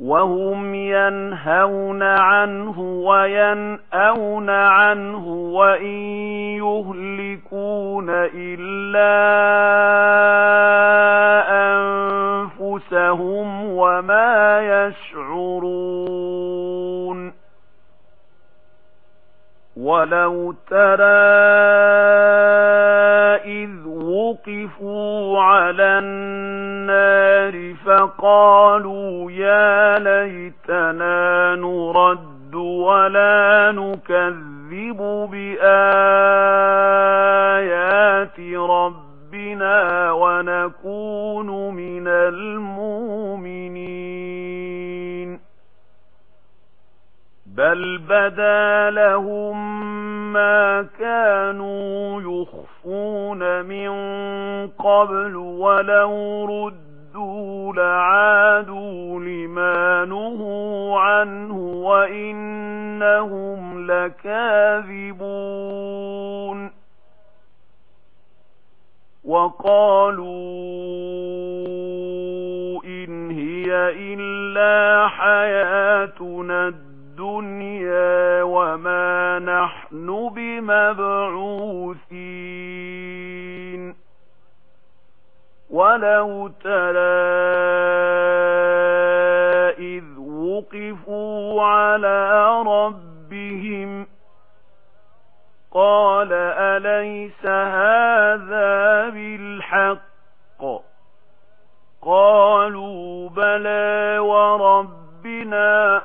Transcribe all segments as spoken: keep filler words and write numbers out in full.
وهم ينهون عنه وينأون عنه وإن يهلكون إلا أنفسهم وما يشعرون. ولو ترى إذ وقفوا على النار فقالوا يا ليتنا نرد ولا نكذب بآيات ربنا ونكون من المؤمنين. بل بدا لهم ما كانوا يخفون من قبل ولو ردوا لعادوا لما نهوا عنه وإنهم لكاذبون. وقالوا إن هي إلا حياتنا الدنيا وما نحن بمبعوثين. ولو ترى إذ وقفوا على ربهم قال أليس هذا بالحق؟ قالوا بلى وربنا.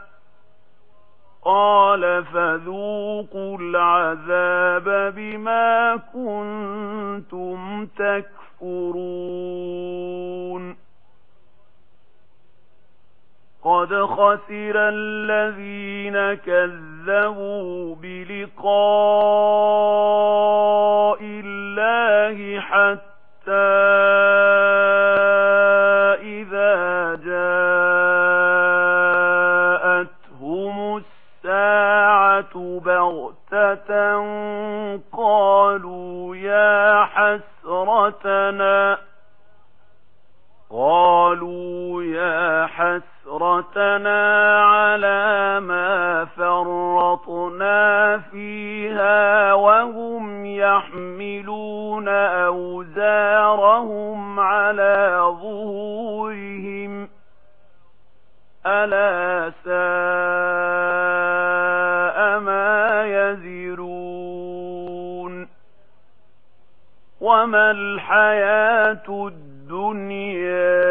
قال فذوقوا العذاب بما كنتم تكفرون. قد خسر الذين كذبوا بلقاء الله حتى إذا جاءتهم الساعة بغتة قالوا يا حسرتنا قالوا يا حسرتنا على ما فرطنا فيها وهم يحملون أوزارهم على ظهورهم ألا ساء ما يزرون. وما الحياة الدنيا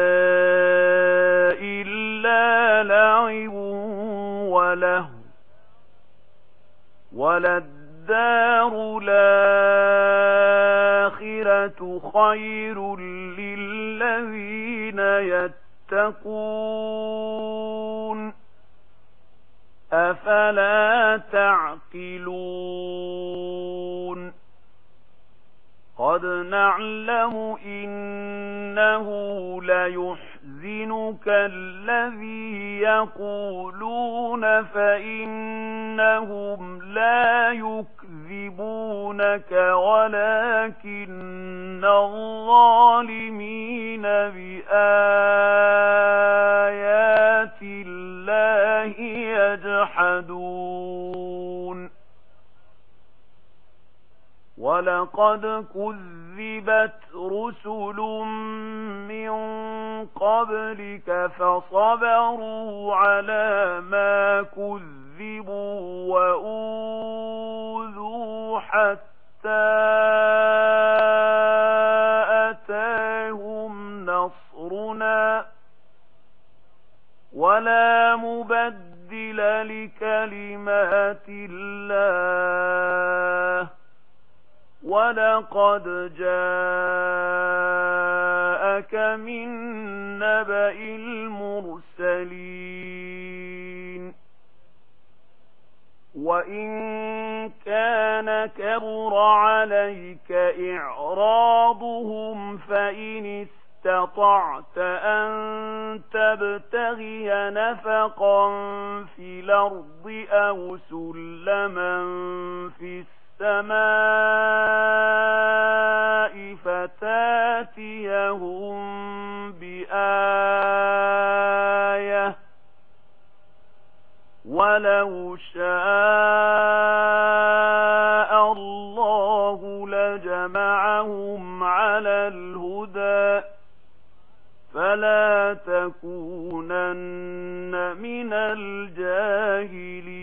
إلا لعب وله وللدار الآخرة خير للذين يتقون أفلا تعقلون. قد نعلم إنه ليحزنك الذي يقولون فإنهم لا يكذبونك ولكن الظالمين بآيات الله يجحدون. ولقد كذبت رسل من قبلك فصبروا على ما كذبوا وأوذوا حتى أتاهم نصرنا ولا مبدل لكلمات الله ولقد جاءك من نبأ المرسلين. وإن كان كبر عليك إعراضهم فإن استطعت أن تبتغي نفقا في الأرض أو سلما في السماء فتاتيهم بآية ولو شاء الله لجمعهم على الهدى فلا تكونن من الجاهلين.